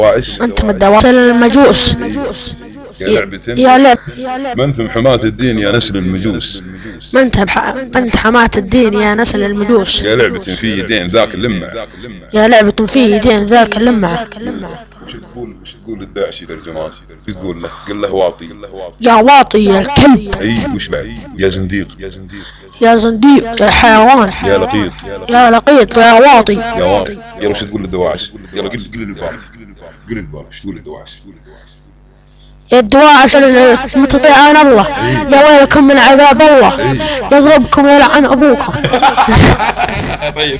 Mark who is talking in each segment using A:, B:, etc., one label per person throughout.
A: أنتم الدواعش المجوس.
B: يا لعبة
A: يا لعب.
B: ما انتم حماة الدين يا نسل المجوس.
A: ما أنت حماة الدين يا نسل المجوس.
B: يا لعبة في يدين ذاك اللمع.
A: يا لعبة في يدين ذاك اللمع.
B: وش تقول للداعشي ترجمان؟ وش تقول له؟ قل له واطي.
A: يا واطي يا الكلب.
B: اي وش بعد؟ يا زنديق.
A: يا زنديق يا حيوان.
B: يا لقيط.
A: يا لقيط يا واطي.
B: يا واطي. يلا وش تقول للدواعش؟ يلا قل الباب. قل الباب وش تقول للدواعش؟
A: يا الدواعش المتطيعان الله. يا ويلكم من عذاب الله. يضربكم ويلعن ابوكم.
B: طيب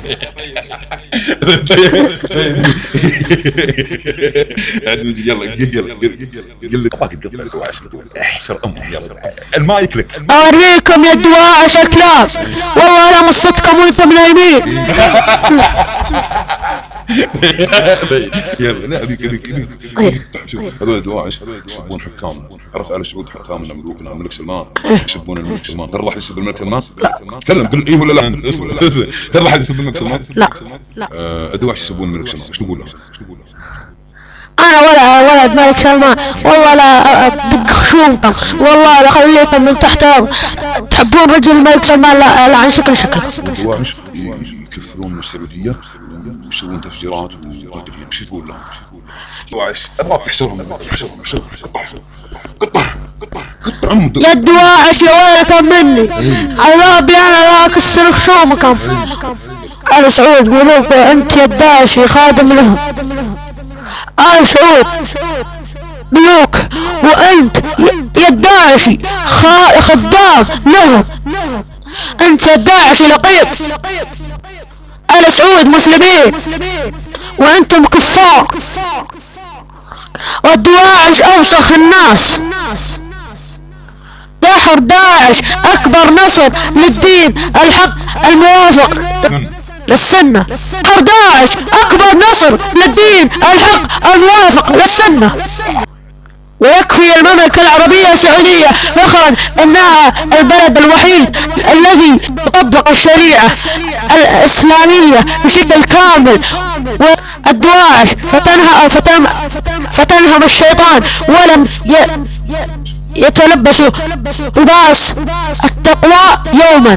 B: يلا قل ما تقطع الدواعش احشر امهم يلا المايك لك.
A: اوريكم يا الدواعش الكلاب والله انا مصتكم وانتم نايمين.
B: يلا لا ابيك شوف هذول الدواعش يسبون حكامنا. عرفت آل سعود حكامنا ملوكنا الملك سلمان يسبون الملك سلمان. ترى راح يسب الملك سلمان؟ لا تكلم قل ايه ولا لا انت ترى راح يسب الملك سلمان؟
A: لا
B: الدواعش يسبون الملك سلمان ايش تقول له؟
A: انا ولا ولد ملك سلمان والله لا ادق خشومكم والله لا خليكم من تحت تحبون رجل الملك سلمان لا عن شكل.
B: الدواعش يكفرون من السعودية يسوون تفجيرات ومدري ايش تقول لهم؟ الدواعش ابغاك تحشرهم قطع
A: يا الدواعش يا ويلكم مني عذابي انا لا اكسر خشومكم. آل سعود ملوك انت يا الداعشي خادم لهم. آل سعود ملوك وانت يا الداعشي خدام لهم. انت يا الداعشي لقيط. آل سعود مسلمين وانتم كفار. والدواعش اوسخ الناس. دحر داعش اكبر نصر للدين الحق الموافق للسنة. دحر داعش اكبر نصر للدين الحق الموافق للسنة. ويكفي المملكة العربية السعودية فخرا انها البلد الوحيد الذي يطبق الشريعة الاسلامية بشكل كامل. والدواعش فتنهم الشيطان ولم يتلبسوا لباس التقوى يوما.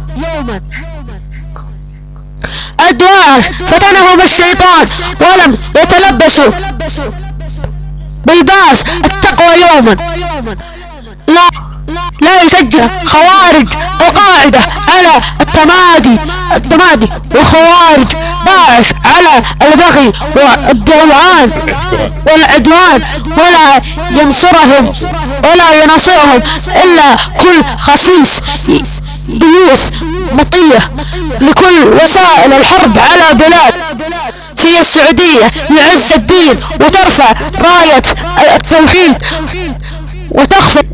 A: الدواعش فتنهم الشيطان ولم يتلبسوا بلباس التقوى يوما. لا يشجع خوارج القاعدة على التمادي وخوارج داعش على البغي والعدوان ولا ينصرهم إلا كل خسيس ديوث مطية لكل وسائل الحرب على بلاد في السعودية يعز الدين وترفع راية التوحيد وتخفض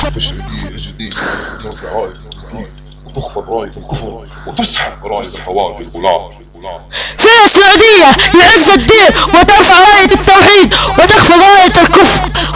B: وتخفض راية الكفر وتسحق راية الحوارج الغلاة.
A: في السعودية يعز الدين وترفع راية التوحيد وتخفض راية الكفر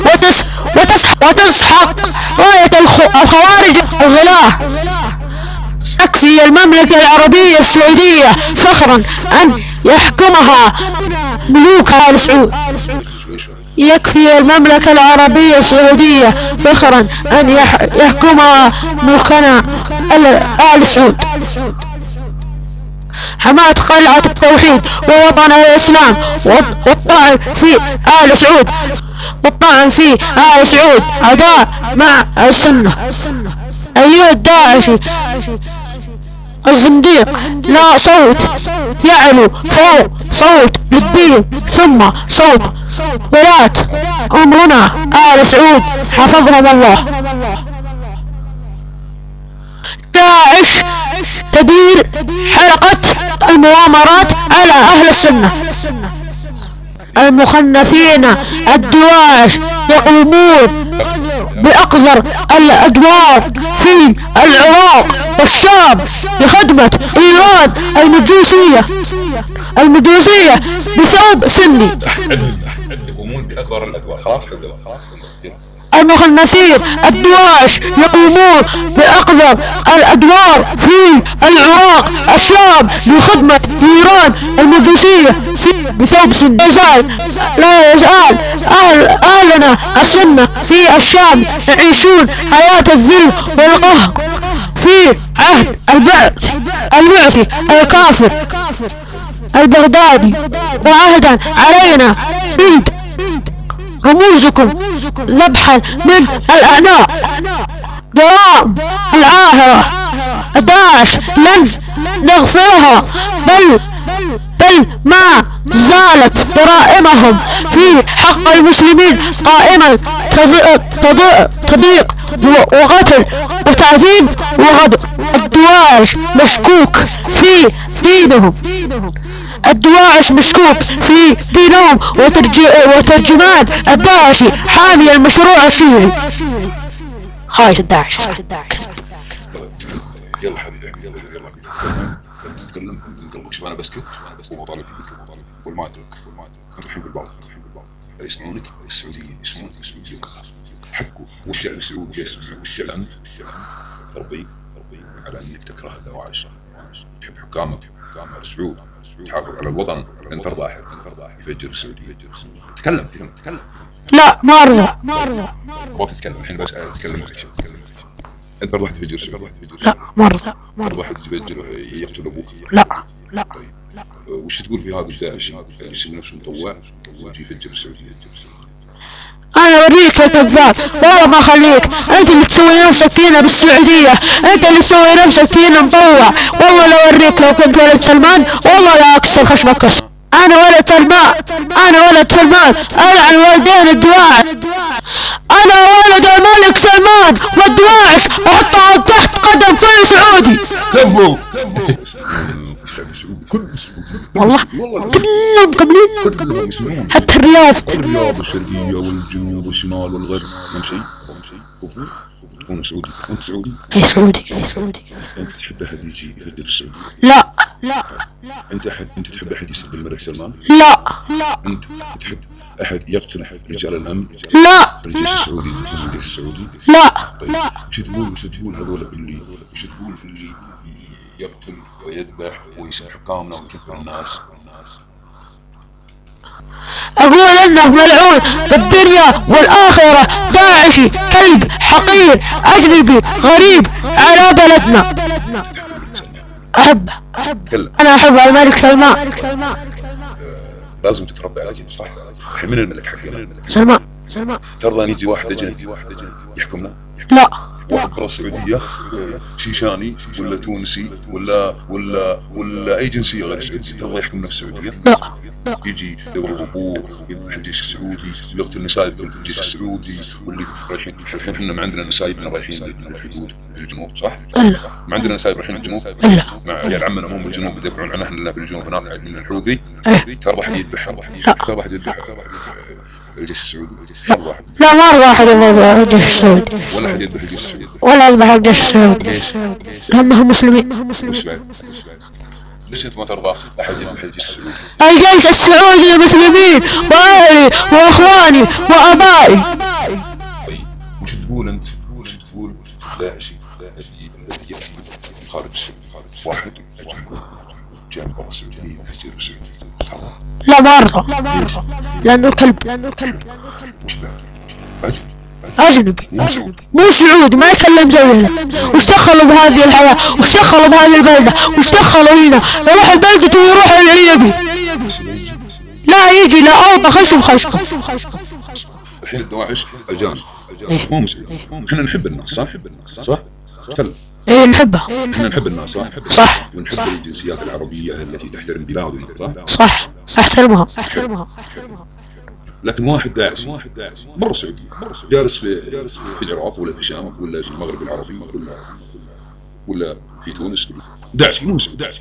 A: وتسحق راية الخوارج الغلاة. تكفي المملكة العربية السعودية فخرا ان يحكمها ملوك آل سعود. يكفي المملكة العربية السعودية فخرا ان يحكمها ملكنا آل سعود. حماة قلعة التوحيد ووطن الإسلام والطعن في آل سعود عداء مع السنة. أيها الداعشي الزنديق لا صوت يعلو فوق صوت للدين ثم صوت ولاة أمرنا آل سعود حفظهم الله. داعش تدير حلقة المؤامرات على أهل السنة. المخنثين الدواعش يقومون بأقذر الأدوار في العراق والشام لخدمة إيران المجوسية بثوب سني.
B: يقومون بأقذر الأدوار. خلاص
A: المخنثين الدواعش يقومون بأقدم الأدوار في العراق الشام لخدمة إيران المجوسية بثوب سندزال. لا يزال أهلنا السنة في الشام يعيشون حياة الذل والقهر في عهد البعثي الكافر البغدادي، وعهدا علينا جلد رموزكم ذبحا من الأعناق. جرائم العاهرة داعش لن نغفرها، بل ما زالت جرائمهم في حق المسلمين قائما، تضييق وقتل وتعذيب وغدر. الدواعش مشكوك في دينهم، الدواعش مشكوك في دينهم وترجمان الداعشي حامي المشروع الشيعي. خايش الداعش.
B: يلا حبيبي يلا نتكلم شوف انا بسكت وبطالب والما ادرك الحين بالبعض يسمعونك السعودية حقه والشعب السعودي والشعب ربي على انك تكره الدواعش، تحب حكامك السعود، تحافظ على الوطن، ان ترضى احد يفجر السعودية. تكلم
A: لا ما ارضى
B: ابغاك تتكلم الحين، بس تتكلم انت برضه واحد تفجر السعودية؟
A: لا ما ارضى.
B: برضه واحد يفجر يقتل ابوك؟
A: لا.
B: طيب وش تقول في هذا الداعش اللي يسمي نفسه مطوع ويجي يفجر السعودية؟
A: انا اوريك يا كذاب، والله ما اخليك. انت اللي تسوي نفسك فينا بالسعودية، انت اللي تسوي نفسك فينا مطوع. والله لو اوريك، لو كنت ولد سلمان والله لا اكسر خشمك كسر. انا ولد سلمان العن والدين الدواعش. انا ولد الملك سلمان والدواعش احطها تحت قدم كل سعودي.
B: كفو
A: والله كلهم قبلين، حتى الرياض
B: الشرقية والجنوب والشمال والغرب من شيء كفو. تكون سعودي وانت سعودي؟
A: اي سعودي.
B: انت تحب احد يجي يفجر السعودية؟
A: لا.
B: انت تحب احد يسب الملك سلمان؟
A: لا.
B: انت تحب احد يقتل رجال الامن؟
A: لا.
B: الجيش السعودي؟
A: لا.
B: طيب وش تقول هذول اللي يقتل ويذبح ويسب حكامنا ويكثر الناس؟
A: اقول انه ملعون بالدنيا والاخرة، داعشي، كلب، حقير، اجنبي، غريب على بلدنا. احبه. انا احب الملك سلمان.
B: لازم تتربى على دين، صح؟ الحين من الملك حقنا؟
A: سلمان.
B: ترضى ان يجي واحد اجنبي يحكمنا؟
A: لا.
B: واحد برا السعودية، شيشاني ولا تونسي ولا اي جنسية غير سعودي، ترضى يحكمنا في السعودية؟
A: لا.
B: يجي يضرب ابوه، يذبح الجيش السعودي، يقتل النساء في الجيش السعودي، واللي رايحين الحين احنا ما عندنا نسايبنا رايحين للحدود في الجنوب، صح؟
A: لا.
B: ما عندنا نسايب رايحين الجنوب؟
A: لا.
B: مع عيال عمنا هم بالجنوب يدافعون عن اهلنا في الجنوب هناك من الحوثي. ترى واحد يذبح الجيش السعودي؟
A: لا ما ارضى احد يذبح الجيش السعودي،
B: ولا احد يذبح الجيش السعودي،
A: ولا يذبح الجيش السعودي، لانهم مسلمين.
B: ليش انت ما ترضى احد يذبح الجيش السعودي؟
A: الجيش السعودي مسلمين، واهلي واخواني وابائي.
B: طيب وش تقول انت؟ داعشي الذي ياتي من خارج السعوديه، واحد جاء من برا السعوديه يهجر السعوديه،
A: لا ما ارضى، لانه كلب.
B: وش بعد؟
A: اجنبي مو سعودي، ما يكلم زينا. وش دخلوا بهذه الحياة؟ وش دخلوا بهذه البلدة؟ وش دخلوا هنا؟ يروح البلدة ويروح اللي يبي. لا يجي لا اوضى خشم خشقه.
B: الحين الدواعش اجانب مو مسلمين، احنا نحب الناس صح؟ تكلم.
A: ايه نحبه.
B: احنا نحب الناس
A: صح.
B: ونحب الجنسيات العربية التي تحترم بلادنا،
A: صح. احترمها.
B: لكن واحد داعش برا السعودية جالس في العراق ولا في الشام ولا في المغرب العربي ولا في تونس، داعش مو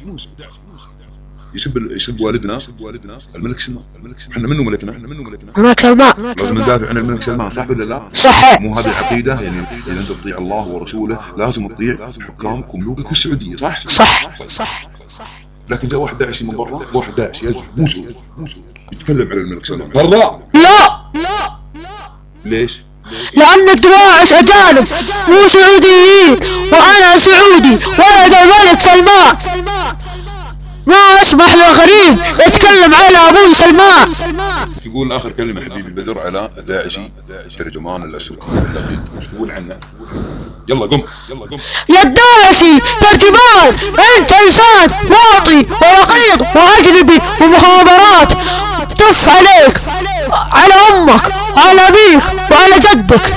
B: يسب والدنا الملك سلمان. احنا منه ملكنا
A: الملك سلمان.
B: لازم ندافع عن الملك سلمان، صح ولا لا؟
A: صحيح.
B: مو هذه العقيدة؟ يعني اذا انت تطيع الله ورسوله لازم تطيع حكامك وملوكك في السعودية،
A: صح.
B: لكن جاء واحد داعشي من برا، واحد داعشي مو سعودي يتكلم على الملك سلمان، ترضى؟
A: لا.
B: ليش؟
A: لأن الدواعش أجانب مو سعوديين، وأنا سعودي ولد الملك سلمان، ما أسمح لغريب يتكلم على أبوي سلمان.
B: تقول آخر كلمة حبيبي بدر على داعشي ترجمان الأسود، ايش تقول عنه؟ يلا قم
A: يا الداعشي ترجمان، أنت إنسان واطي ورقيق وأجنبي ومخابرات، تف عليك، على أمك وعلى أبيك وعلى جدك.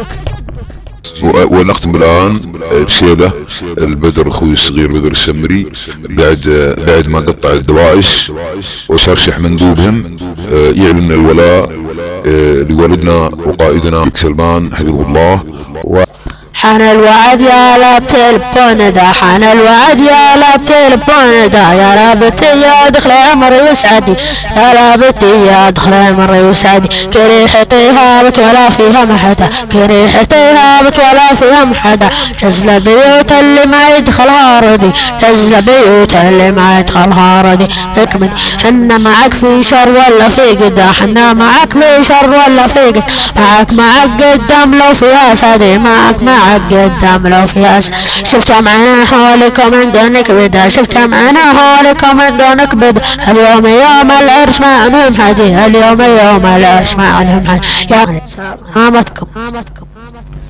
B: ونختم الآن رسالة البدر أخوي الصغير بدر السمري بعد ما قطع الدواعش وشرشح مندوبهم يعلن الولاء لوالدنا وقائدنا سلمان حفظه الله.
A: حان الوعد يا لا تلبون دا، حان الوعد يا لا تلبون دا، يا رابطي يا دخل عمري وسعدي، يا رابطي يا دخل عمري وسعدي، كريحتي هابت ولا فيها محدا، كريحتي هابت ولا فيها محدا، جزل بيوت اللي ما يدخلها ردي، جزل بيوت اللي ما يدخلها ردي، حكمت حنا معك في شر ولا في قدا، حنا معك في شر ولا في قدا، معك قدام لو فيها سادي، معك قدام لو فيها شفت معنا حولكم من دونك بدا، شفت معنا حولكم من دونك بدا، اليوم يوم العرش ما عنهم حدي، اليوم يوم العرش ما عنهم حدي، يا هامتكم